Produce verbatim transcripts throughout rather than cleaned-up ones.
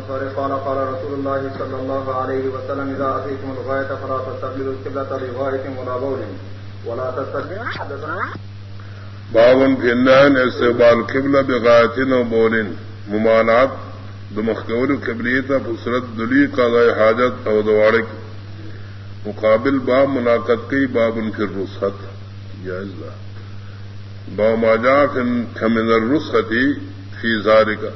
الأنصاري قال قال رسول الله صلى الله عليه وسلم إذا أتيتم الغاية فلا تستقبلوا القبلة بغاية ولا بول ولا تستقبلوا. باب في النهي استقبال القبلة بغاية وبول ممانعت دمخول القبلية فسرت دلی قضاء حاجت او دوارک مقابل باب مناقض کی باب في الرسخت جائز لا باب ما جاء من الرسخت في ذلك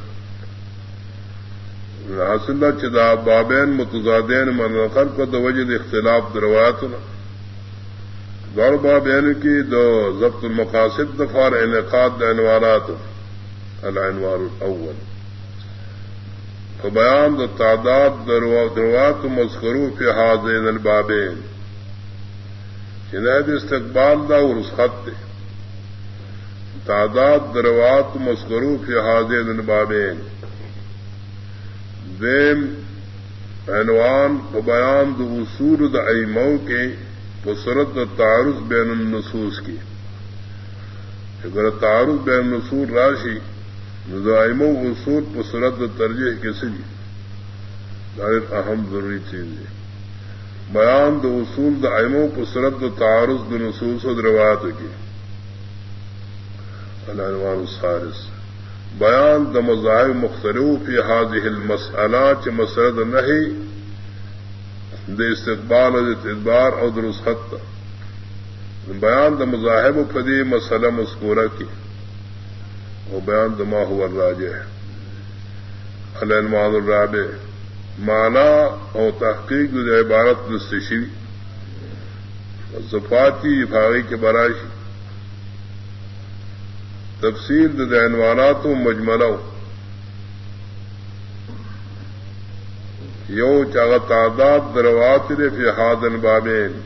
حاصل چدا بابین متضادین منقل کو دو وجد اختلاف درواتنا دور بابین کی دو ضبط المقاصد دفار انعقاد عنوانات العنوان الاول فبیان دو تعداد دروات مذکرو فی حاضین البابین جنید استقبال دا ورسخت دے تعداد دروات مذکرو فی حاضین البابین دیم عنوان و بیان دو اصول دا ایمو کے بصورت دا تعارض بین النصوص کی اگر تعارض بین النصوص راشی دا ایمو اصول بصورت دا ترجیح کسی بھی دارت اہم ضروری چیز ہے بیان دو اصول دا ایمو بصورت دا تعارض بین نصوص و روایت کی العنوان الثالث بیان د مذاہب مختلف فی هذه المسئلہ چ مسئلہ نہیں د استقبال و ادبار اور درست بیان د مذاہب فدی مسئلہ مذکورہ کی اور بیان د ما هو الراجح العنوان الرابع معنی اور تحقیق د عبارت مستشی صفاتی افاقی کے برائشی تفصیل د عنوانات و مجملو یو چاغ تعداد درواتر فی حاضن بابین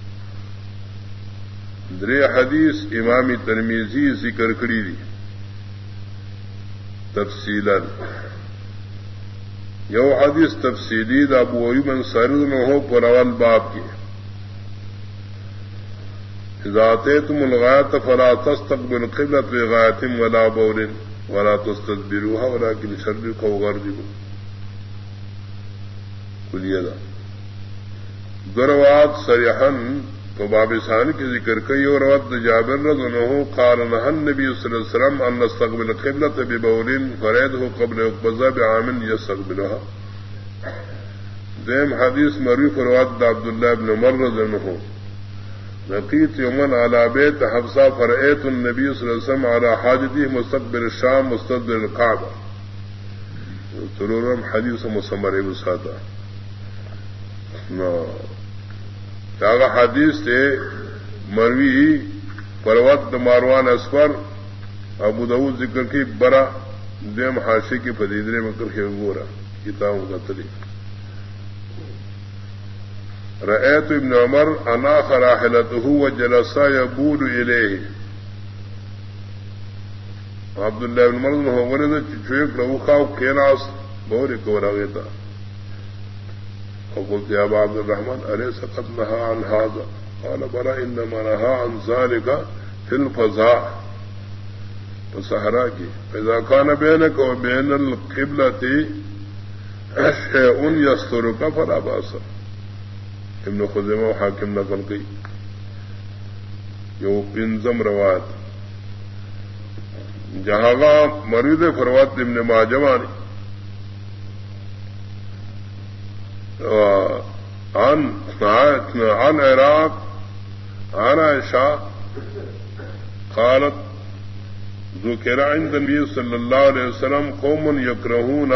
درے حدیث امام ترمیزی ذکر کری دی تفصیلا یو حدیث تفصیلی دا ابو ایوب انصاری میں ہو پر اول باب کی اذا اتيتم الغاية فلا تستقبلوا القبلة بغاية ولا بول ولا تستدبروها ولكن شرقوا وغربوا قل يدا دروات صريحا فباب ثاني کی ذکر کئی اور روایت جابر رضی اللہ عنہ قال نهى النبي صلى الله عليه وسلم ان نستقبل القبلة ببول فريده قبل يقبض بعام يستقبلها دیم حدیث مروی روایت عبد الله بن عمر رضی اللہ عنہ لقيت يوما على بيت حفصة فرأيت النبي صلى الله عليه وسلم على حاجته مستقبل الشام مستقبل الكعبة ترورم حديث مسمر ابو سادا کاغا حدیث تھے مروی پروت ماروان اسفر ابو داود ذکر کی برا دیم حاشی کی پدیدرے میں کر کے گورا کتابوں کا طریق رأيت ابن عمر اناخ راحلته وجلس يبول إليه عبد الله بن عمر هو غنى چويك لو خاو كيناس بوري كورا غيتا فقلت يا ابا عبد الرحمن أليس قد نهى عن هذا قال بلى إنما نهى عن ذلك في الفضاء فسهراكي فإذا كان بينك وبين القبلة شيء يسترك فلا بأس ابن خزیمہ حاکم نقل کی یو پنزم روایت جہاں مرید فروات ابن ماجوانی عن عن عراق عن عائشہ قالت ذکر عند النبی صلی اللہ علیہ وسلم قوم یکرہون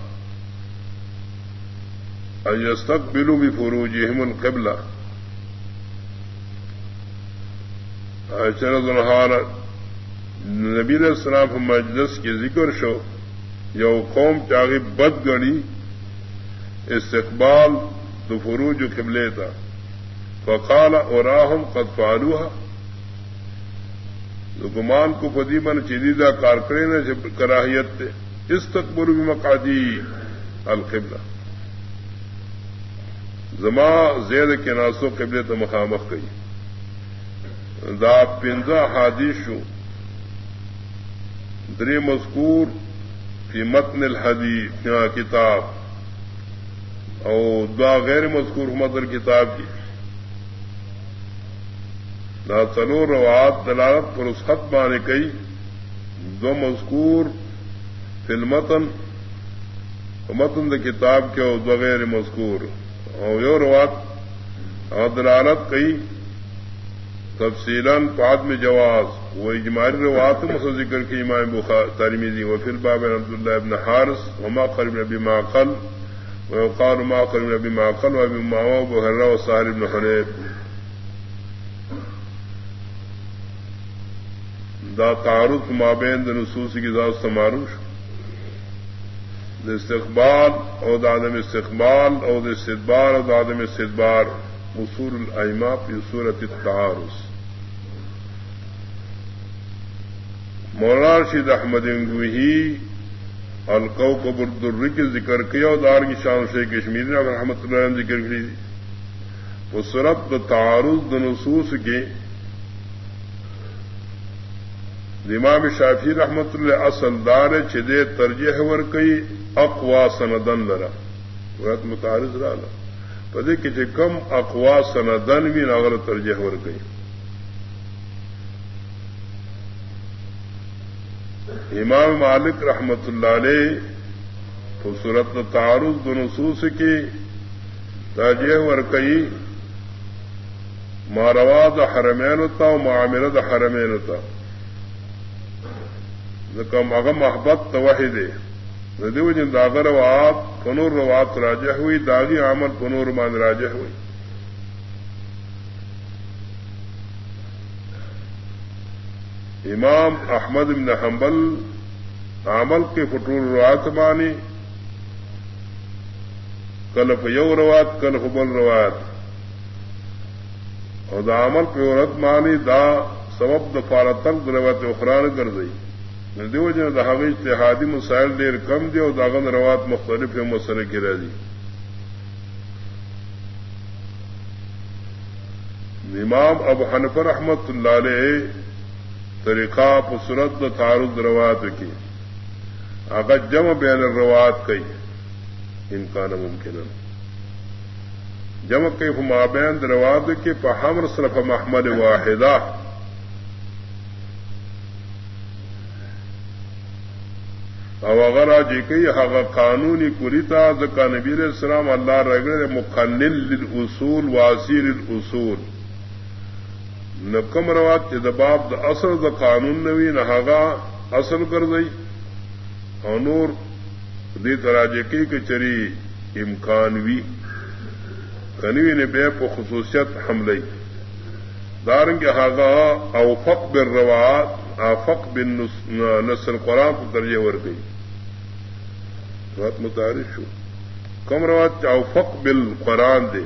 ان يستقبلوا بفروجهم القبلة عائشہ رضی اللہ عنہا نبی علیہ السلام في مجلس کے ذکر شو یو قوم چاغی بد گڑی استقبال دو فروج قبلتا فقال اراهم قد فعلوها گمان کو فدیبن چیدیدہ کارکرین کراہیت تے استقبلوا بمقعدی القبلہ زما زید کے ناسو قبلے تو مخامخ گئی دا پنزا حادیث شو دری مذکور فی متن الحدیث کتاب او دعا غیر مذکور مدر کتاب کی دا څلور روایات دلالت پر اس خط باندې کوي دو مذکور فی المتن متن د کتاب کے او دو غیر مذکور او یو روایت او دلالت کوي تفصیلاً بعد میں جواز وہ اجماعی روایت مسا ذکر کی امام بخاری ترمذی وفی الباب عبد اللہ ابن حارث وما قرب ابی معقل وقال ما قرب ابی معقل وابی معاویہ وبحرہ وسائر ابن حنیف دا تعارض مابین دا نصوص کی ذات سماروش دا استقبال او دا عدم استقبال او دا استدبار او دا عدم استدبار اصول الائمہ فی صورت التعارض مولانا رشید احمد انگوہی الکوکب الدری کے ذکر کیا اور دار کی شان شیخ کشمیری نے رحمۃ اللہ علیہ ذکر کی وہ صورت تعارض نصوص کے امام شافعی رحمۃ اللہ اصل دار چدے ترجیح ور کئی اقوا سندن لرا ورت متعارض رالا پدے کہ کم اقوا سندن بھی ناغر ترجیح ور کئی امام مالک رحمۃ اللہ علیہ تو صورت تعارض نصوص کی ترجیح ور کئی مارواد حرمین ہوتا و معاملت حرمین ہوتا کم اغم محبت توحید ندیو جن داغر روات پنور روات راجہ ہوئی داغی عمل پنور مان راجہ ہوئی امام احمد بن حنبل عمل کے فٹور روات مانی کلف یو روات کلف بل روات اور دا عمل پہ عورت مانی دا سبب دفارتن روات اخران کر گئی دیو جن دہاغی اتحادی مسائل دیر کم دی اور داغن روات مختلف مسئلے کی رہ دی امام ابو حنیفہ رحمۃ اللہ علیہ طریقہ پسرت تعارض روات کی اگر جمع بین الروات کئی امکان ممکن جمع کئی مابین روات کی پہمر صرف محمد واحدہ او اگر آجی کئی حق قانونی کلیتا ذکا نبی علیہ السلام اللہ رگڑ مقنن للأصول واسیر الاصول نکم روات چی دباب دا اصل دا قانون نوی نحاغا اصل کردئی او نور دی تراجی کئی کچری امکانوی کنوی نبی پا خصوصیت حملی دارنگی حاغا اوفق بالروات آفق بن نصر قرآن کو ترجیح ور گئی بات متعارف شو کم روات اوفق بالقرآن دے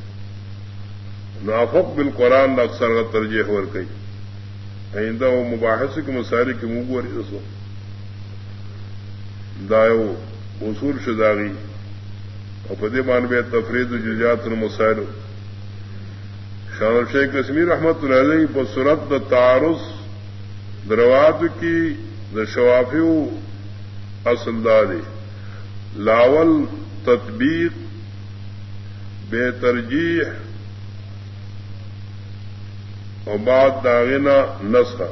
نافق بالقرآن اکثر ترجیح ور گئی آئندہ وہ مباحث کے مسائل کی مغوری رسو دایو اصول شداغی اور پدے مانبے تفرید جزیات المسائل شان شیخ کشمیر رحمۃ اللہ علیہ بصورت دا تعارض دروات کی دا شوافیو اصل داری لاول تطبیق بے ترجیح اور بعد داغنا نسخہ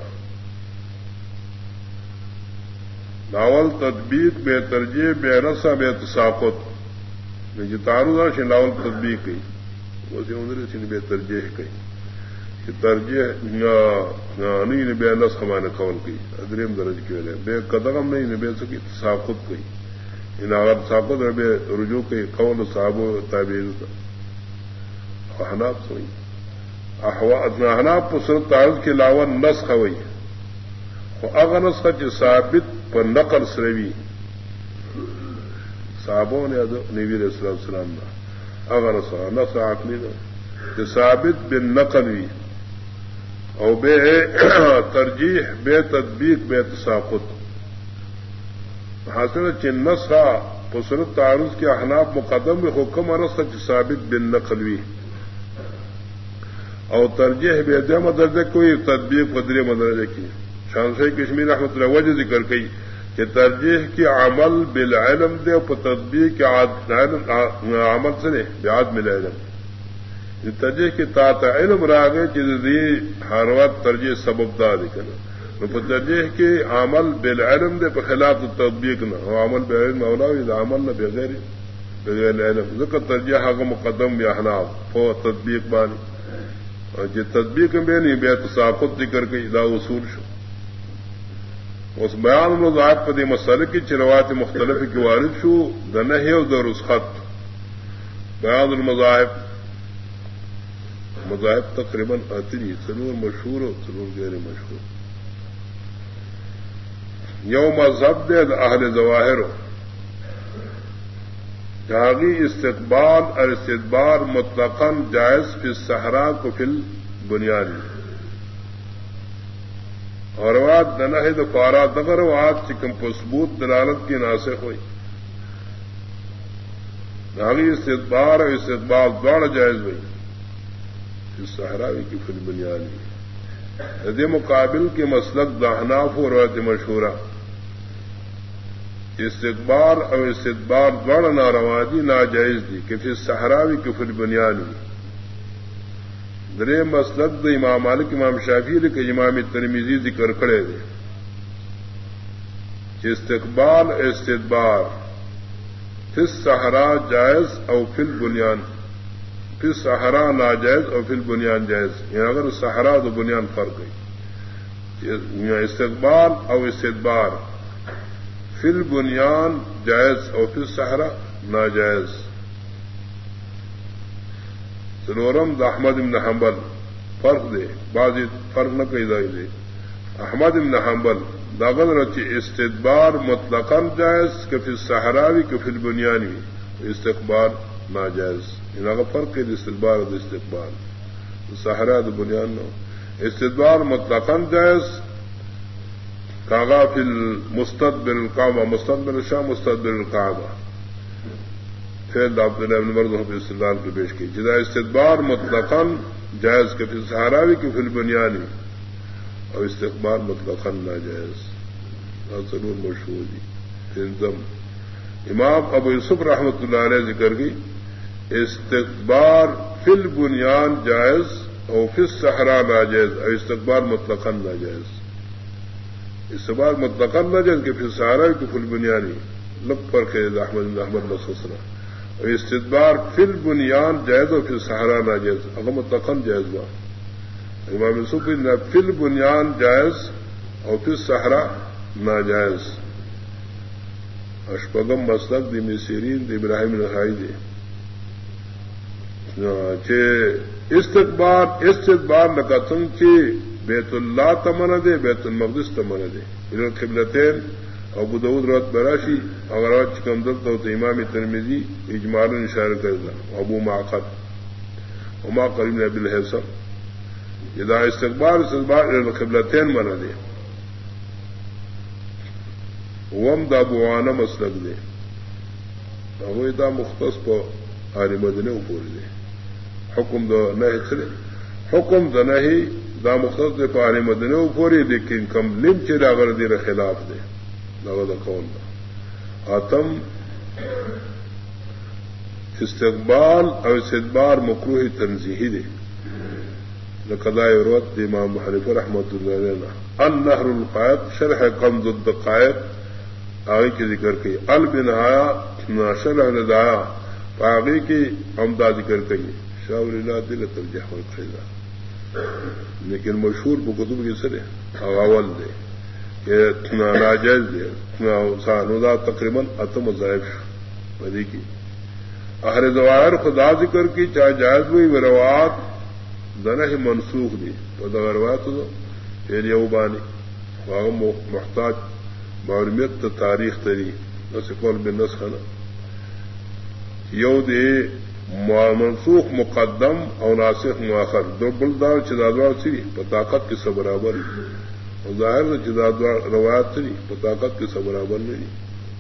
لاول تطبیق بے ترجیح بے نسخہ بے تساقط جو تعارض ہے لاول تطبیق کی ویسے اندر سے بے ترجیح کئی ترجیح نہیں بے نس ہمارے قول کی ادریم درج کی وجہ بے قدم نہیں بے سکی تساقط کی ان اگر تساقط بے رجوع کی قول صاحب تعبیر احناف سوئی احناف پسر تعارض کے علاوہ نسخ ہوئی اگر نسخ کی ثابت پر نقل سروی صحابوں نے نبی علیہ الصلوۃ والسلام نے اگر نسخ عقلی نے ثابت بن نقل ہوئی او بے ترجیح بے تطبیق بے تساقط حاصل چن نسخہ پسرت تعارض کے احناف مقدم میں حکم رسخ ثابت بن نقلوی اور ترجیح بے دم درجے کوئی تطبیق بدری مدرجے کی شان شیخ کشمیر رحمۃ اللہ وجہ ذکر کی کہ ترجیح کی عمل بالعلم دے اور تطبیق کے عمل سے نہیں بعدم العلم ترجیح کی طاعت علم راگے چیز ہر وقت ترجیح سبب دار کرنا ترجیح کی عمل بالعلم دے پر خلاف تطبیق نہ وہ عمل بالعلم اولا عمل نہ بغیر بغیر علم ذکر ترجیح کا مقدم یا حناف ہو تطبیق بانی اور جو تطبیق میں نہیں بے تصاقت ذکر کے ادا اصول شو اس بیان مذاہب پدی مسئلے کی چروات مختلف کی وارد شو دنہ و در اس خط بیان المذاہب مذاہب تقریباً آتی ضرور مشہور اور ضرور غیر مشہور یو مذہب دے اہل ظواہر ہو جہاں استقبال اور استدبار مطلقاً جائز فی الصحرا کو فل بنیادی اور واد دنہ تو پارا دگر واد چکم پثبوت دلالت کی ناسخ ہوئی جہاں استدبار اور استدبار دوڑ جائز ہوئی فی الصحراوی کی فل بنیادی ردی مقابل کے مسلک دہناف و روایت مشہورہ استقبال اور استدبار دوڑ ناروادی ناجائز دی کہ پھر صحراوی کفر بنیانی درے مسلک د امام مالک امام شافعی کے امام ترمذی ذکر کھڑے دے کہ استقبال استدبار پھر صحرا جائز اور پھر بنیان پھر صحرا ناجائز اور پھر بنیان جائز یعنی اگر صحرا تو بنیان فرق ہے استقبال اور استدبار فل بنیان جائز اور پھر صحرا ناجائز سلورم دا احمد بن حنبل فرق دے بعض فرق نہ کہی دائی دے احمد بن حنبل داغل رچی استدبار مطلقاً جائز کہ پھر صحراوی کہ پھر بنیانی استقبال ناجائز ان کا فرق ہے استدبار اور استقبال صحرا دا بنیان نہ استدبار مطلقاً جائز کاغا فی المستدبر الکعبہ مستدبر الشام مستدبر الکعبہ فعل عبداللہ بن عمر بن استدلال کی پیش کی جدا استدبار مطلقاً جائز کے پھر صحراوی کی فی البنیانی اور استقبال مطلقاً ناجائز ضرور مشہور دی ضم امام ابو یوسف رحمۃ اللہ علیہ ذکر کی استقبال فی البنیان جائز اور فی الصحرا ناجائز اور استقبال مطلقاً ناجائز استقبال مطلقاً ناجائز کہ پھر صحرا کی فی البنیانی لب پر کے احمد احمد نسخنا اور استدبار فی البنیان جائز اور پھر صحرا ناجائز اگر مطلقاً جائز با امام یوسف فی البنیان جائز اور پھر صحرا ناجائز اشپگم مسلک دی مسیرین دی ابراہیم نخائی دی استقبال استدبار نقطن کی بیت اللہ تمنا دے بیت المقدس تمنا دے ان قبلتین ابو داؤد روایت براشی اگر روایت چکم دلتا ہو تو امام ترمذی اجمالا اشارہ کرتا ابو معقد وما قریم نے ابی الحسن اذا استقبال استدبار ان قبلتین منا دے وم دا ابوانہ مسلک دے وہ دا مختص پا آل مدنے اوپر دے حکم دا نہی چلے حکم دا نہی دا مختص دے پا آل مدنے اوپر لیکن کم لم چلے اگر دیر خلاف دے دا دا قول دا آتم استقبال اور استدبار مکروہ تنزیہی دے لقضاء روت دے امام حنیفہ رحمۃ اللہ علیہ النہر القائد شرح قمد الدقائق آگے کی ذکر کی البنایا شرح ندایا آگے کی عمدہ ذکر کی شاور اللہ دل ترجیح والقیدہ لیکن مشہور بکتب کی سرے اغاول دے کہ ناجائز دے سانودا تقریباً اتم ضائف بدی کی اہل ظواہر خدا ذکر کی چاہے جائز ہوئی وہ روایات دنہ منسوخ دی تو روایت ہو پھر یہ بانی محتاج معلومیت تاریخ تری نسقول بالنسخ خنا یو دے منسوخ مقدم اور ناسخ مؤخر دو بلدار چدادوار سری پتاقت کے سب برابر ظاہر چدادوار روایت سری پتاقت کے سب برابر نہیں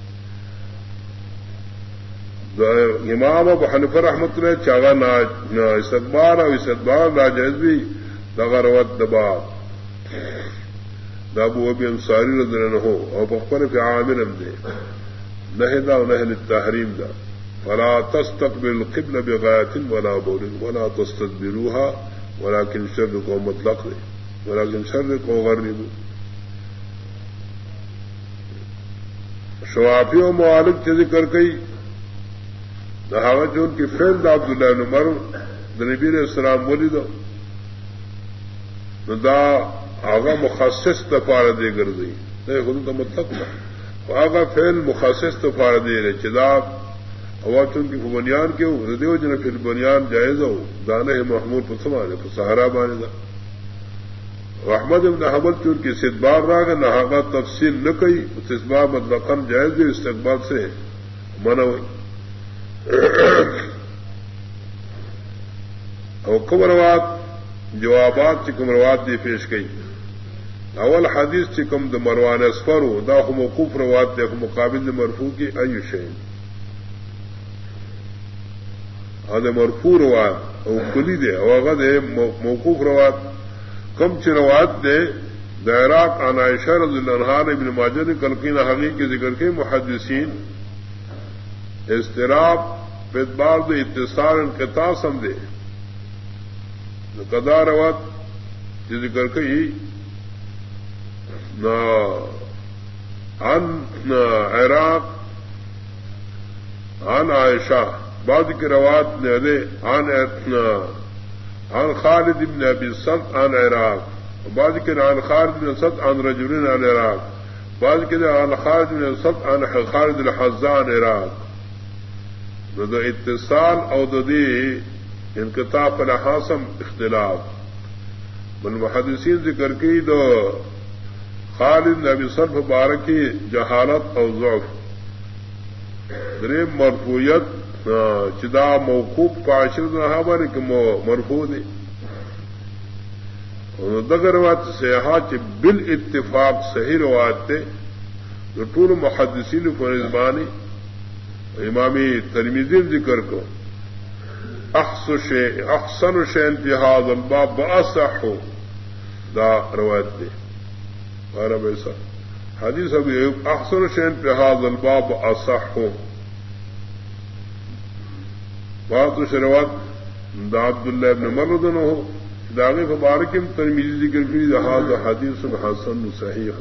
امام ابو حنیفہ رحمۃ اللہ چاغا استقبال اور استدبار ناجائز بھی دغا روت دبا دابو ابی انصاری رضی اللہ عنہ او بخبر فی عامر دے نہدا و نہل التحریم دا فلا تستقبل القبل بغایت ولا بول ولا تستدبروها ولكن شرق مطلق دے ولكن شرق غرب. شوافی و معالق کے ذکر کئی دہاوت جو ان کی فیل دا عبداللہ بن عمر نبی علیہ السلام بولی دو دا آغا مخصص تفار دے گر دی نہیں خود کا مطلب نہ آغا فیل مخصص تفار دے رہے چداب ہوا چون کی بنیان کے ہو جن پھر بنیان جائز ہو دانے محمود پر سمانے پر سہارا بانے دا احمد ابن حنبل چون کی استدبار راگ نہ آغا تفصیل نہ کئی استدبار مطلب کم جائز دے استقبال سے منع ہوئی اور کمروات جوابات چکم روات دی پیش گئی. اول حدیث چکم د مروان اسفر ہو دا موقوف روات دے مقابل مرفوع کی ایو شین اد مرفوع روات او کلی دے او غد موقوف روات کم چ روات دے دائرات عن عائشہ رضی اللہ عنہا ابن ماجہ نے کلقین حقی کے ذکر کے محدثین اضطراب بدبار دے اتصال انقطاع سمجھے قضا روات یہ ذکر کئی نہ عن عراق عن عائشہ بعد کی روات نے دے عن عن خالد بن ابی سعد عن عراق بعد کے عن خالد بن سعد عن رجل عن عراق بعد کے عن خالد بن سعد عن خالد الحذاء عن عراق. نو اتصال او دی انقطاع پر حاصم اختلاف من محدثین ذکر کی دو خالد نبی صرف بارکی جہالت او ضعف دریم مرفوعیت چدا موقوف پاشر صحابہ کہ مرفوع دی دگر روات سیاحات بال اتفاق صحیح روات تے جو طول محدثین فرزبانی امامی ترمیزی ذکر کو احسن شین فی هذا الباب باصح دا روایت دے بارہ ایسا حدیث ابھی احسن شین فی هذا الباب اصح بات روایت دا عبداللہ ابن مرد نہ ہو داغی فبارکم ترمیزی ذکر کی هذا حدیث حسن صحیح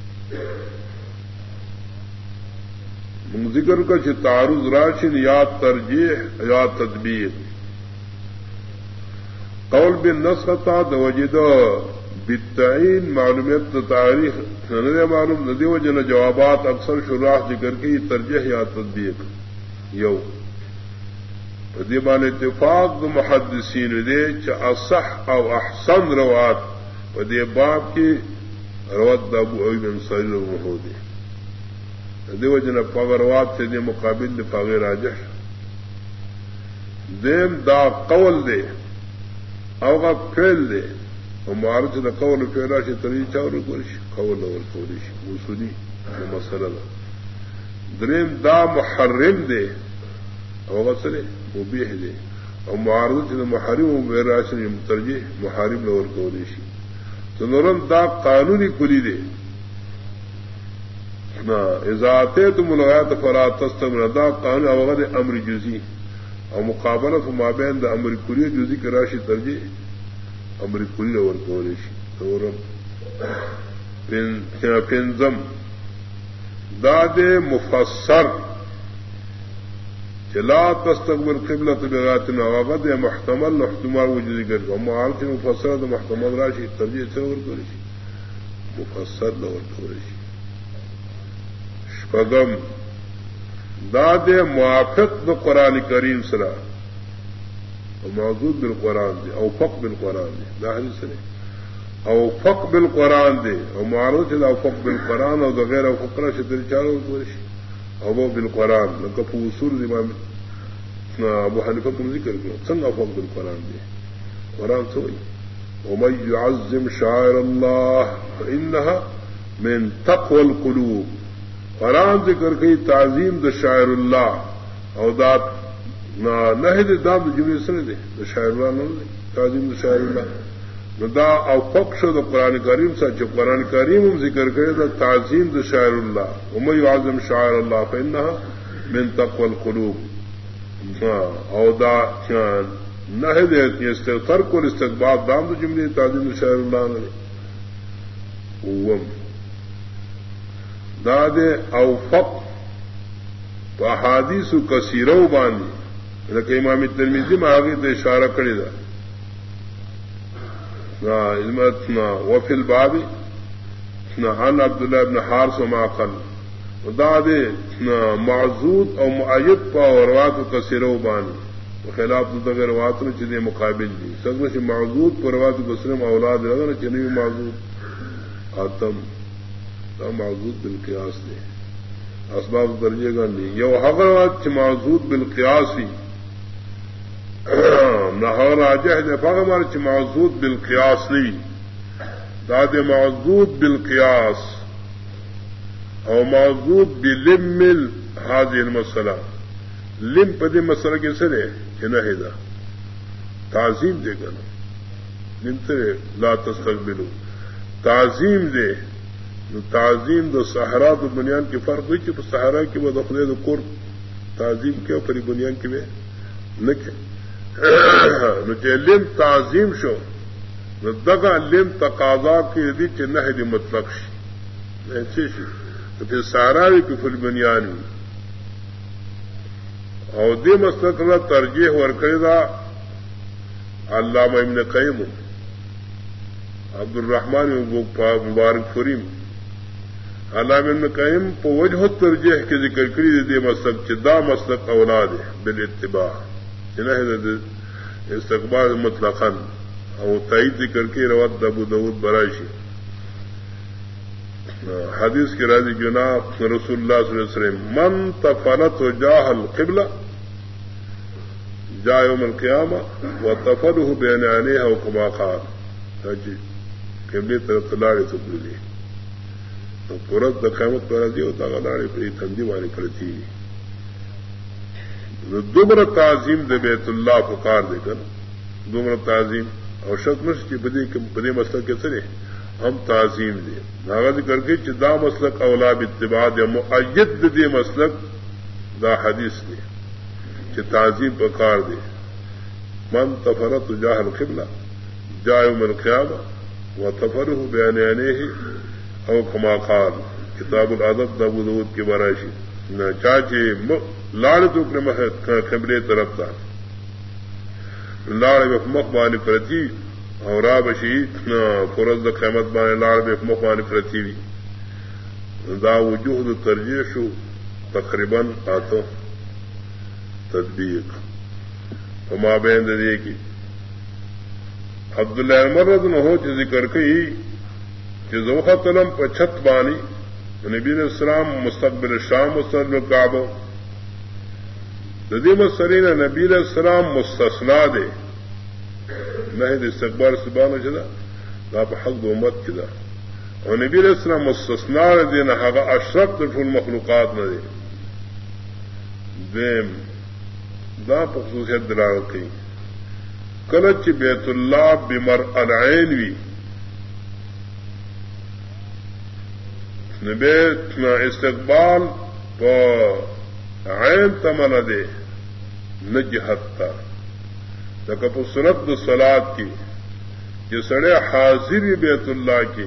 من ذکر کا چھ تعارض راشن یا ترجیح یا تدبیر قول بن نسختا دوجد بالتعین معلومیت تاریخ نہ معلوم ندی وجن جوابات اکثر شراح ذکر کی ترجیح یا تدبیر یو پدیبان اتفاق محدثین دے چ اصح او احسن روات پدی باب کی روات ابو ایوب انصاری رحمہ دے دیو جن پاغروات سے دے مقابل دے پاغ راجح دیم دا قول دے اوغا فعل دے اور معارض دا قول فعلا شی تری چاور گورش قول اور قولش وصولی مسئلہ دریم دا محرم دے اوغا سرے مبیح دے اور معارض دا محرم و میراشن ترجیح محارم لور قولش تو نورم دا قانونی کلی دے اذاتے تو ملاقات فرا تستمر دا قانون اوغد امر جزی اور مقابلت مابین دا امر کلی جزی کی راشی ترجیح امر کلی اور کوریشی پنزم داد مفسر چلا تستقبل قبلت بغات اوغد محتمل احتمال وجودی کر کو معالت مفسر دا محتمل راشی ترجیح سے اور کوریشی مفسر اور کوریشی قدم داد موافق دو قرآن کریم سرا موجود بالقرآن دے او فق بالقرآن دے دا حدیث نے او فق بالقرآن دے او معروف ہے او فق بالقرآن او غیر او فقرہ شدر چاروں گورش او وہ بالقرآن لکہ اصول امام ابو حنیفہ کو ذکر کرو سنگ او فق بالقرآن دے قرآن سوئی ومن يعظم شعائر اللہ فإنها من تقوى القلوب قرآن ذکر کی تعظیم د شاعر اللہ او دات نہ دام جملے سنے دے د شاعر اللہ نہ دے تعظیم د شاعر اللہ دا او فقش دا قرآن کریم سا جو قرآن کریم ہم ذکر کرے دا تعظیم دا شاعر اللہ ومن یعظم شعائر اللہ فإنها من تقوى القلوب او دا نہ دے استغفار کو استقبال دام دا جملے تعظیم دا شاعر اللہ نے وم دا دے او فق احادیث کثیرہ باندھی لکہ امام ترمذی میں آگے دے اشارہ کرے دا وفي الباب عن عبد الله بن حارث وما قال وداد معذود او مؤيد پا روات کثیرو بان خلاف تو روات نے چدے مقابل دی سب سے معذود پر روات کثیرم اولاد لگا چنی معذود آتم تا معذود بالقياس دے اسباب درجے گا نہیں یو حضرات معذود بالقياس نہر راجہ ہے فغمر چ معذود بالقياس لی داد معذود بالقياس او معذود بلم هذه المسألة لم پدی مسئلہ کے سرے کہ نہ ہے دا تعظیم دے گا لم سرے لا تستقبلوا تعظیم دے تعظیم دو صحرا تو بنیان کی فرق ہوئی کہ صحرا کی وہ دخلے دو قرب تعظیم کیا پری بنیان کی میں نہ لم تعظیم شو دگا لم تقاضا کی دی چنہ دی مطلق شی ایسے شی تو پھر سارا بھی کفل بنیانی اور دی مسلک اللہ ترجیح ورکردہ علامہ ابن قیم عبد الرحمن مبارک فریم علامہ ابن قیم پو وجہ ترجیح کے ذکر کری دی مسلک چدا مسلک اولاد بالاتباع استقبال مطلقاً اور تائید ذکر کے روات ابو داود برائشی حدیث کی راضی جناب رسول اللہ صلی اللہ علیہ وسلم من تفلت وجاہ القبلہ جاء یوم القیامہ وتفله بین عینیہ وکما قال جی قبلے طرف تلاڑے تو بولی تو پورت قیامت پر راضی ہوتا لاڑے پہ تندی مانی پڑتی دوبر تعظیم دے بیت اللہ فقار دے کر دوبر تعظیم اور شکمش کی بدی بدی مسلک کے سرے ہم تعظیم دے ناغذ کر کے چدا مسلک اولاب اتباع یا مؤید دے مسلک دا حدیث دے چ تعظیم فقار دے من تفرت جاہ القبلہ جاء یوم القیامہ وتفره بین عینیہ او کما قال کتاب الادب دا ابو داؤد کی برائشی نہ چاچے لاڑ تو قبلے طرف تھا لاڑ مخ بانی پرتی اور رابشی فرض قیمت بانے لاڑ مخ بانی پرتی بھی دا وجوہ ترجیح شو تقریباً آتو تطبیق فما بین دے کی عبداللہ عمر رضی اللہ عنہ ذکر کئی کہ زوخہ تلم پر چھت بانی نبی علیہ السلام مستقبل شام مستقبل کعبہ ندیم سرین نبی علیہ السلام مستثنا دے نہیں دے استقبال سبحانہ چلا لا پہ حق دو امت چلا اور نبی علیہ السلام مستثنا دے نہ حقا اشرف طرف المخلوقات نہ دے دیم دا پہ خصوصیت دلاوت کی کلچ بیت اللہ بمر العین وی نبیت استقبال پا عین تمنا دے نجحت تا لکہ پا سنت دو صلاة کی جسڑے حاضری بیت اللہ کی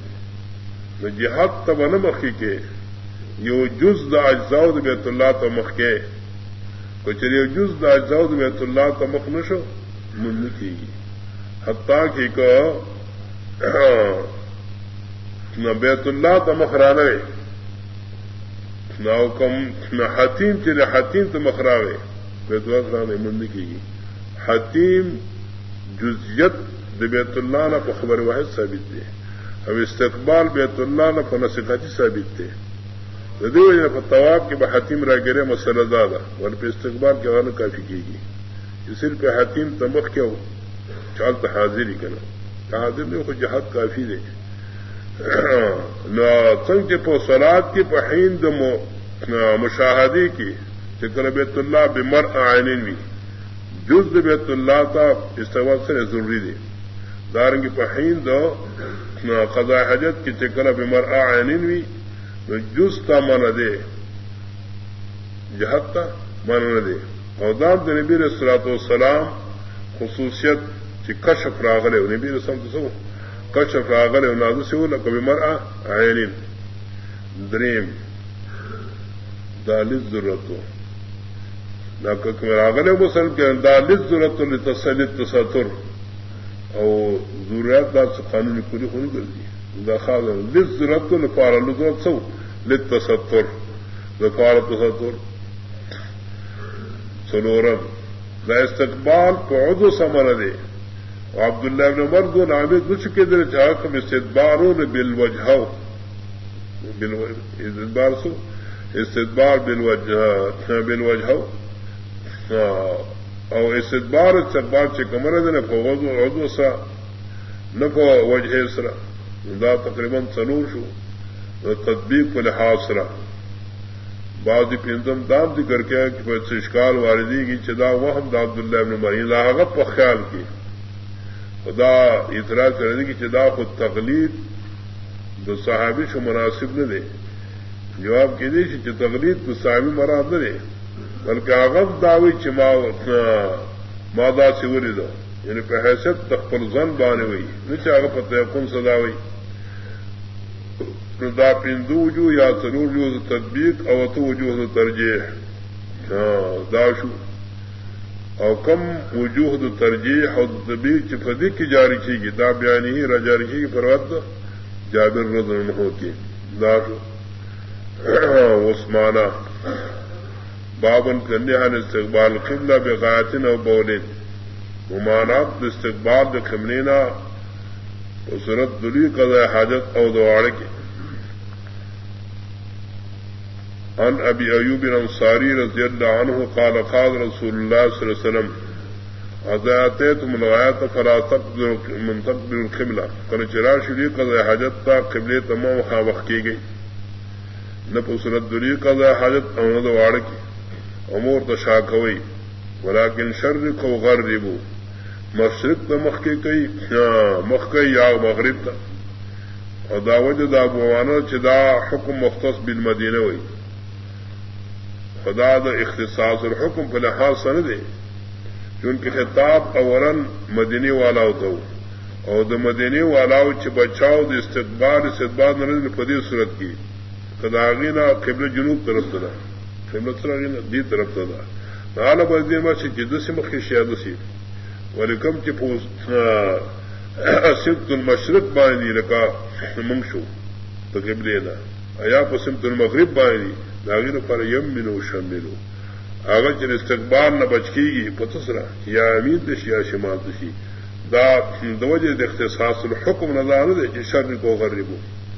نجحت تمنا مخی کے یو جز دا اجزاء دا بیت اللہ تا مخ کے کچھ یو جز دا اجزاء دا بیت اللہ تا مخ نشو من کی حتیٰ کی کہ نہ بیت اللہ تو مخرانے نہ کم نہ حتیم چلے حتیم تو مخراوے بیت اللہ خرانے مندی کی حتیم جزیت دے بیت اللہ نہ پہ خبر واحد ثابت دے اب استقبال بیت اللہ نہ پہ نسکاتی ثابت دے دے وجہ طواب کے بہ حتیم رہ گرے مسئلہ زیادہ ور پہ استقبال کے غالب کافی کی گی صرف پہ حتیم تمخ کیا ہو چال تو حاضر ہی کرنا حاضر نے کو جہاد کافی دے نہ سنگ پو سلاد کی پہین دمو مشاہدی کی چکر بیت اللہ بمر آئین بھی جز بیت اللہ کا استعمال سے ضروری دے دارنگی پہین دو قضاء حاجت کی چکر بمرآ عینین وی جز تا من دے جہت تا من دے اور دام دے نبی علیہ الصلوۃ والسلام خصوصیت چی کشف راغلے نبی علیہ السلام تو کشف راغلے نازل سے ولا کبھی مرآ عینین دریم دالت ضرورت ہو نہ راغلے مسلم کے دالت ضرورت ہو لتصلت تستر اور ضروریات دار سے قانونی پوری ہونی کر دی داخل لت ضرورت کو لفار ضرورت سو لت تستر لفار تستر سلورم دا استقبال پعود سمر دے عبداللہ ابن عمر کو نامد نہ چکے دے جہاں کم استدباروں نے بالوجہ استدبار سو استدبار بالوجہ بالوجہ اور استدبار استقبال سے کمر دے نہ فوض عضو سا نہ فو وجہ سرا دا تقریباً سلور شو تطبیق پر لحاظ سرا بعض پندم دام دی کر کے کہ اشکال واردی کی چدا وہ ہم دا عبداللہ ابن عمر لاغت و خیال کی خدا اعتراض کرنے کی چدا خود تقلید دو صحابی شو مناسب نہ دے جواب کی دی کہ تقلید تو صحابی مراد نہ دے بلکہ آغت دعوی چما مادا سے وری دو یعنی پہ حیثیت تخپل زن بانے ہوئی نیچے آغا پتہ کن صداوی دا پندو وجوہ یا ضرور جو تطبیق او تو وجوہ ترجیح داشو او کم وجوہ ترجیح او تطبیق چی فدیق کی جاری کی گی دا بیانی ہی رجاری کی فروت جابر رضی اللہ عنہ کی داشو عثمانہ بابن کرنے عن استقبال قبلہ بغایتن او بولین ممانات استقبال دخمنینا وصورت دلی قضاء حاجت او دوار کی عن ابی ایوب الانصاری رضی اللہ عنہ قال قال رسول اللہ صلی اللہ علیہ وسلم اذا اتيتم الغایت فلا تقبلوا من تقبل القبلہ کن چرا شری قضاء حاجت تا قبلے تمام خواہ کی گئی نہ پسرت دلی قضاء حاجت او دوار کی امور تشاک ہوئی ولیکن شرق و غربو مشرق تا مخ کی کئی مخ کئی یا مغرب تا اور دا وجہ دا بوانا چدا حکم مختص بالمدینہ ہوئی خدا دا اختصاص الحکم پر لحاظ سن دے چون کی خطاب اورن مدینی والا ہوتا ہو اور دا مدینی والا ہو چھ بچاؤ دا استقبال استقبال نرد پدی صورت کی قداغینا قبل جنوب طرف تدا قبل سراغینا دی طرف تدا نالا بردین ما چھ جد سے مخی شیاد سی ولکم چھ پوز سمت المشرق بائنی لکا منشو تا قبلینا ایا پا سمت المغرب بائنی داغیر پر یم منو شم منو آغا چن استقبال نہ بچ کی گی پتسرا یا امین دشی یا شمال دشی دا دوجہ اختصاص الحکم نظار دے کہ شر کو غربو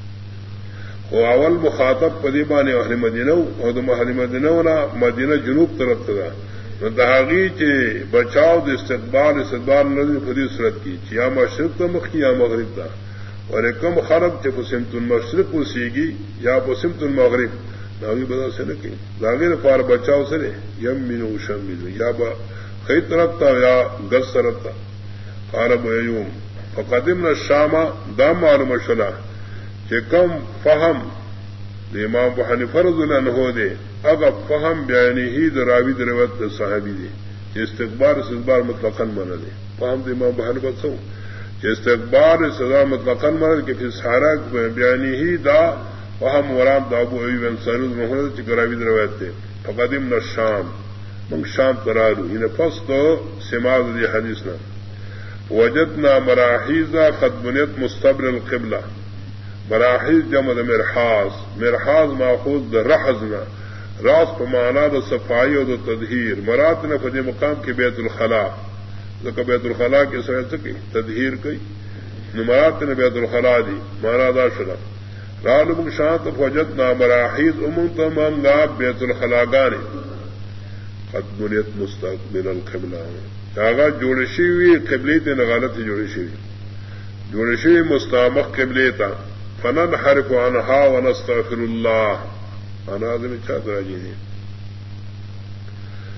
و اول مخاطب پدیبان اہل مدینہ اور اہل مدینہ ونا مدینہ جنوب طرف تھا داغی چے بچاؤ د استقبال استقبال نظر پدی صورت کی یا مشرق تمخ کی یا مغرب تھا اور کم خرب چے پسمت المشرق وسیگی یا پسمت المغرب داغی بدا سے نہ کی داغی پار بچاؤ سے یم منو شم منو یا با خی طرف تھا یا گز طرف تھا عرب ایوم فقدمنا الشام دام معلوم شلا کہ کم فہم امام ابو حنیفہ رضی اللہ عنہ دے اگر فہم بیانی ہی دراوی دروت صحابی دے کہ استقبال استقبال مطلقاً مانا دے فہم دے امام ابو حنیفہ سو کہ استقبال سزا مطلقاً مانا دے کہ پھر سارا بیانی ہی دا فہم ورام دا ابو ایوب انصاری محمد چھ دراوی دروت دے فقدمنا الشام من شام ترارو ان پس تو سماع دی حدیثنا وجدنا مراحیزا قد بنیت مستبر القبلہ مراحیز جمع دا مرحاز مرحاز ماخوذ دا رحزنا راز پا معنی دا صفائی و دا تدہیر مراتنا فدی مقام کی بیت الخلاء لکا بیت الخلاء کی سویت سکی تدہیر کی نمراتنا بیت الخلاء دی معنی دا شرا رالو مکشانت فوجدنا مراحیز امونتا منگا بیت الخلاء گانی قد بنیت مستقبل القبلہ آغا جوڑشی ہوئی قبلی تے نغالت جوڑشی ہوئی جوڑشی ہوئی مستامق قبلی تا فننحرف عنها ونستغفر الله انا ذم چاہتا راجی نے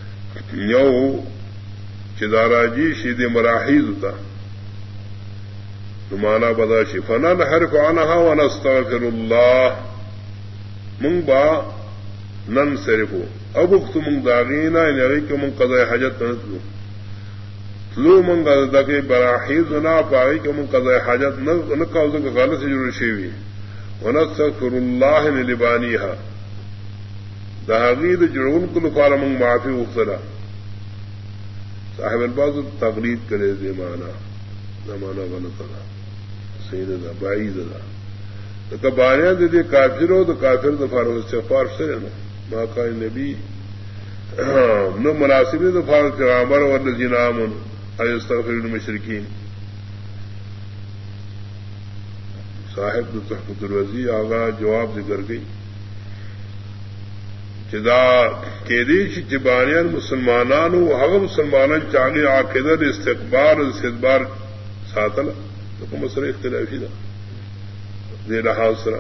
یو چداراجی شید مراحیز تا نمانا بداشی فنن حرف عنها ونستغفر اللہ منگ با نن صرفو اب اخت منگ داغینا یعنی کہ منگ قضاء حاجت نتلو تلو منگ داغی براحیز نا پاگی کہ منگ قضاء حاجت نکاو زنگ غالت سے جرور شیوی ونستغفر اللہ لبانیہا داغی دا جرون کلو فارا منگ معافی اختلا صاحب الباز تقلید کرے دے مانا نہ مانا غلط دا سید دا بعید دا تو بانیاں دے دے کافر ہو تو کافر دا فارغ استغفار سے نا ماقا نبی نو مناسبی دا فارغ عامر والذین آمنوا ایستغفرون المشرکین صاحب دا تحفۃ الوزی آغا جواب ذکر گئی جدا کیدیش جبانیان مسلمانان ہو مسلمان چاہے عقیدت استقبال استدبار ساتل تو مسئلہ اختلافی دا دے لحاظ سرا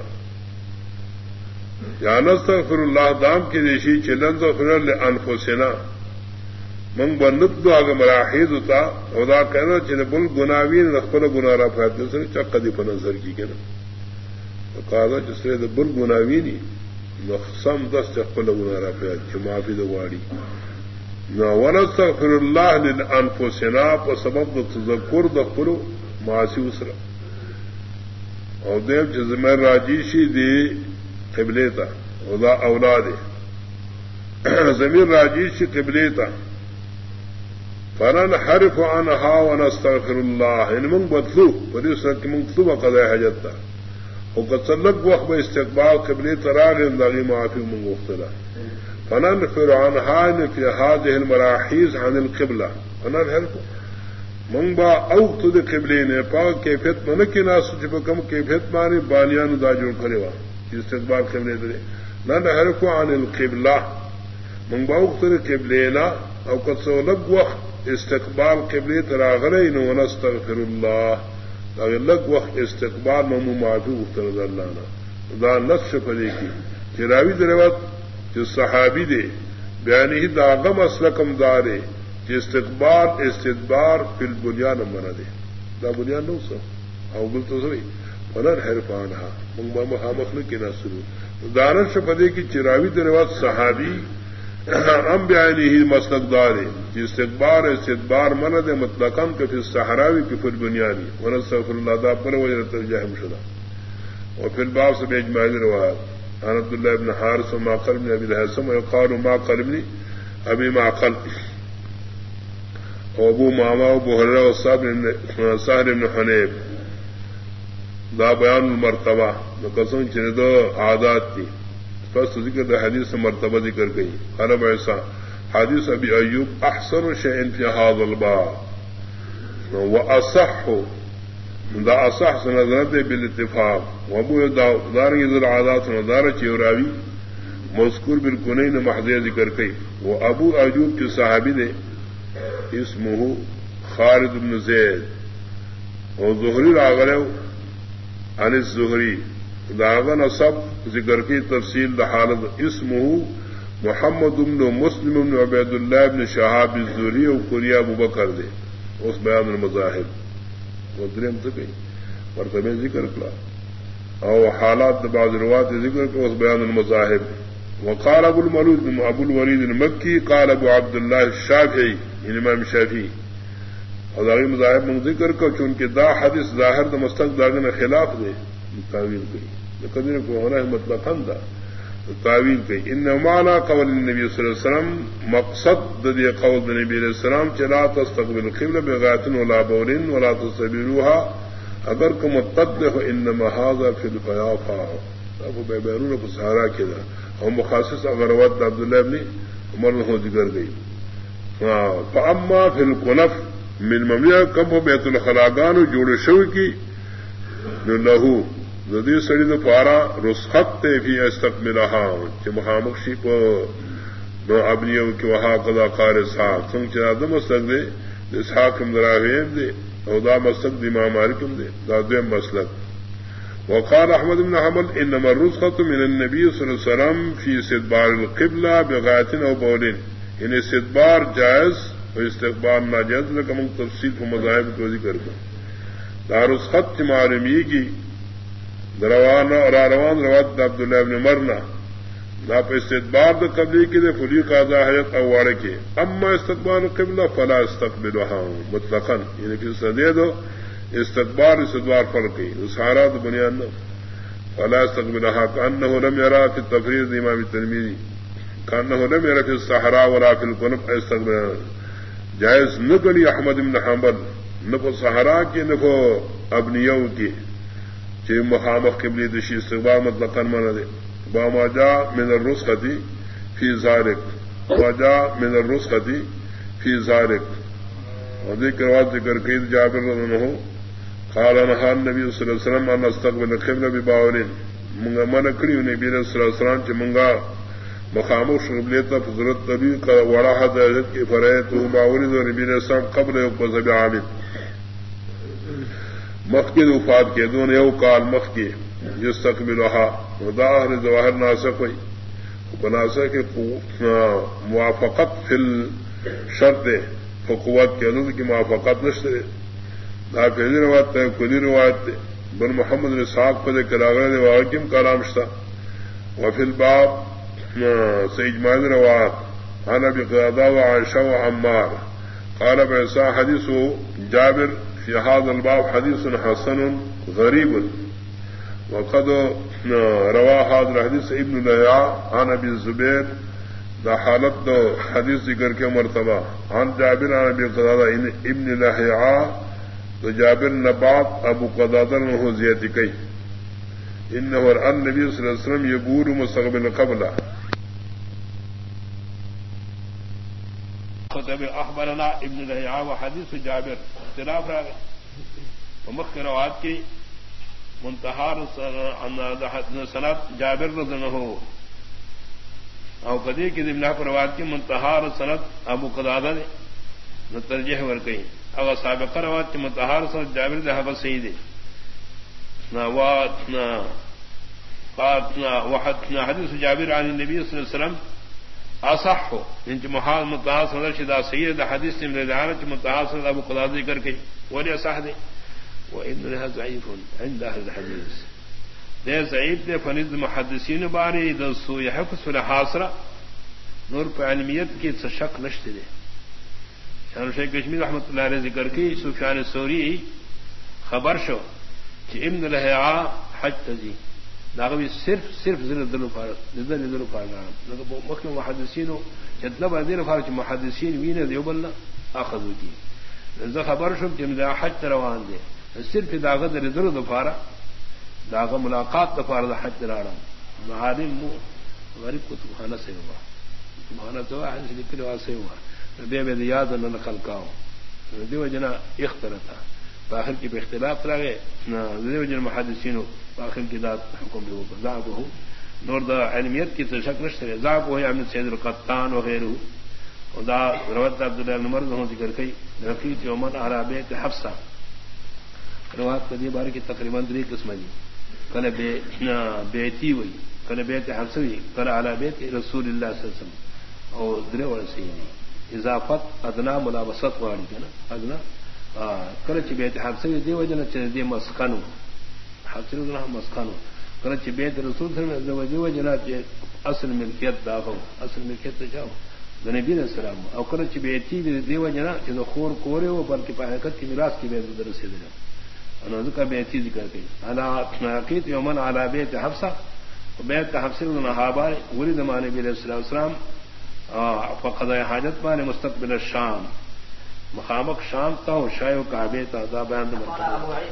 یا نستغفر اللہ دام کی دیشی چلن تغفر لانفسنا من بندت دو آگا مراحیز ہوتا خدا کہنا چل بل گناوین نخبر گناہ را فیدن سر چکا دی پنظر کی کہنا قاضا جس لئے بل گناوینی نقصم دست اخبر گناہ را فیدن چھ معافی دو واری ونستغفر اللہ لانفسنا پا سبب دو تذکر دخلو معاسی اسرا اور دیو جزمیر راجیشی دی قبلے تا ودا اولاد زمین راجیشی قبلے تا فنن حرف عنها ونستغفر اللہ ان من بدلو پر اس رکھ من تلو قضاء حجت تا وقت صلق وقت با استقبال قبلے تراغ انداغی معافی من مختلا فنن حرف عنها فی هذه المراحیز عن القبلہ فنن حرف منگ با اوق تو دے قبلے نے پاک کیفیت من کی ناس چپ کم کیفیت مانی بانیان دا جوڑ کرے وا استقبال قبلے دے نہ نحرف عن القبلہ منگ با اوق تو دے قبلے نا او قد سو لگ وقت استقبال قبلے تراغرے نو نستغفر اللہ اگر لگ وقت استقبال ممو معافی اختر اللہ نا دا نصف پدے کی چراوی دروت جو صحابی دے بیانی ہی داغم اسلکم دارے استقبال استدبار فی البنیان منا دے دا بنیان نو سو او گل تو سوئی فنن حرفانہا منگبا مہا مخلق کی ناصرو دارن شفدے کی چراوی دروات صحابی ام بیانی ہی مسلک دارے استقبال استدبار منا دے مطلقاً کہ فی الصحراوی کی فی البنیانی ونستغفر اللہ دا پر وجہ ترجاہم شدہ وفی الباب سے بیجمالی روایت عن عبداللہ ابن حارس و ماقل ابن ابی الحسن ویقال ماقل ابن ابی ماقل ابو ماما ابو حرہ سہل بن حنیف دا بیان المرتبہ قسم چنے دو عادات تھی فرسٹ ذکر دا حدیث مرتبہ ذکر گئی قلب ایسا حدیث ابی ایوب احسن شیئن فی هذا الباب و اصح دا اصح سنظرت بالاتفاق و ابو دارنگی ذر عادات نظارہ چیوراوی مذکور بالکنین محضی ذکر گئی و ابو ایوب کی صحابی نے اسمه خالد بن زید اور زہری راغلو عن الزہری داغن سب ذکر کی تفصیل حالت اسمه محمد بن مسلم بن عبید اللہ بن شہاب الزہری اور کنیا ابو بکر دے اس بیان المذاہب وہ درم سے گئی مرتبہ ذکر کلا اور حالات بعض روایات ذکر کو اس بیان المذاہب وقال ابو المولود ابو الولید المکی قال ابو عبد اللہ الشافعی امام شافعی اور داغی مذاہب من ذکر کو چونکہ دا حدیث ظاہر دا مستق داغن خلاف دے تعویل گئی قدر کو ہونا ہے مطلب دا تعویل گئی ان معنی قول النبی صلی اللہ علیہ وسلم مقصد دے قول نبی علیہ السلام چلا تستقبل القبلہ بغایت ولا بول ولا تستبیروها اگر کو متقد انما هذا في الفیافا ابو بیرون کو سہارا کیا اور مخصص اگر وقت عبداللہ ابن عمر نے ذکر گئی فاما فی القنف من مملیا کم ہو بیت الخلاگان جوڑ شو کی لہو ندی سڑی دو پارا رسخت تے فی استقبلہا کہ محامقشی پا ابنیوں کی وہاں قضا قار اسحاق سنگ چنا دا مسلک دے اسحاق کم دراغیم دے او دا مسلک دی امام مالکم دے دا دویم مسلک وقال احمد بن حنبل انما الرسخت من النبی صلی اللہ علیہ وسلم فی استدبار القبلہ بغایت او بولن ان استدبار جائز اور استقبال ناجائز کا من تفصیل کو مذاہب کو ذکر کر دارس خط معلومی کی روان روان رواد عبداللہ ابن مرنا نہ پہ استدبار دا قبلی کی دے فلی قاضا حیت اوار کے اما استقبال قبلہ فلا استقبلها مطلقاً یعنی کہ سدے دو استقبال استدبار فرق کی سہارا تو بنیاد نہ فلا استقبلها كأنه لم يرى في التفريد امام الترمذي كأنه لم يرى في الصحراء ولا في القنب استقبال جائز نقلی احمد بن حنبل نفو صحراء کی نفو ابنیوں کی چھ مخامخ قبلی دشی استقبال مطلقاً مانا دے وما جاء من الرسخة في ذلك وجاء من الرسخة في ذلك وذكر وذكر كيد جابر رضي الله عنه قال نهى النبي صلى الله عليه وسلم أن نستقبل القبلة بباول منغا من کړیو نبی صلی الله علیه وسلم چې منغا مخامخ قبلته فضرت طبيق ولا حدث کی فرایت باول ذو نبی صلی الله علیه وسلم قبل يقبض بعامل مخکې وفات کې دون یو کال مخکې یستقبلها وظاهر ظواهر ناسخ وي بناسخ کے موافقت فی الشرط فقوت کے اندر کی موافقت نشتے نا پہلی روایت ہے کلی روایت بن محمد نے صاحب پہ کلاغر نے واقم کلام شتا وفی الباب سیجمان روایت انا بقیادہ و عائشہ و عمار قال بیسا حدیث جابر فی هذا الباب حدیث حسن غریب وقد روا هذا الحديث ابن لهيعة عن ابي الزبير دا حالت دو حدیث ذکر کے مرتبہ عن جابر عن ابي قتادة ابن لهيعة تو جابر نبات ابو قتادة انه زیادتی کی انه النبي صلى الله عليه وسلم يقول مستقبل قبله كتب اخبرنا ابن لهيعة وحديث جابر اختلاف راغ ومخ روایت کی منتہار سند جابر رضی اللہ عنہ او قدی کی ضمن پر روایت کی منتہار سند ابو قتادہ نے ترجیح ور کئی او سابقہ روایت کی منتہار سند جابر نے حبس سید نا وات نا قات نا وحد نا حدیث جابر عن النبي صلی اللہ علیہ وسلم اصح ان محال منتہار سند شدا سید حدیث نے دعوت منتہار سند ابو قتادہ ذکر کی ولی صح دے وإن لها ضعيف عند أهل الحديث ده ضعيف ده فنید محدثین باری ده سوء حفظ فل حاصرہ نور پہ علمیت کی شک نشتے دے شان شیخ کشمیر رحمۃ اللہ علیہ ذکر کی سفیان ثوری خبر شو کہ ابن لهيعة حج تزی داغوی صرف صرف ذل دل فارغ ذل دل فارغ مخکې محدثین جتلب دیر فارغ محدثین وین دیوبل اخذو کی ذ خبر شو کہ دا حج روان دے صرف داغت رضر دفارا داغ ملاقات دفار دا حج راڑا عالم غریب کو تمہانا سے ہوا تمہانا تو حج نکل وا سے ہوا بے بے یاد نہ نقل کاؤ دیو جنا اخترتا باخر کی بے اختلاف رہ گئے دیو جن محدثین باخر کی ذات حکم بھی ہو ذاب ہو نور دا علمیت کی تو شک نشتے ذاب ہو ابن سید القطان وغیرہ ودا روایت عبداللہ بن عمر ذکر کی رفیق عمر عربی کے حفصہ روایت کا دی بارے کی تقریباً دری قسم دی کل بے بیتی ہوئی کل بیت حفص ہوئی کل علی بیت رسول اللہ صلی اللہ علیہ وسلم اور درے اور سی اضافت ادنا ملابسط والی ہے نا ادنا کل چ بیت حفص ہوئی دی وجہ نہ دی مسکن حفص نہ مسکن کل چ بیت رسول صلی اللہ علیہ وسلم دی وجہ نہ اصل ملکیت دا ہو اصل ملکیت جاؤ نبی علیہ السلام او کل چ بیتی دی وجہ نہ کہ خور کورے ہو بلکہ پاکت کی میراث کی بیت در سے دے انہوں کا بیتی ذکر کی علاقیت یومن علی بیت حفصہ بیت حفصہ نہابا ولد معنی نبی علیہ السلام فقضاء حاجت معنی مستقبل الشام مخامق شام تا شایو کعبے تا دا بیان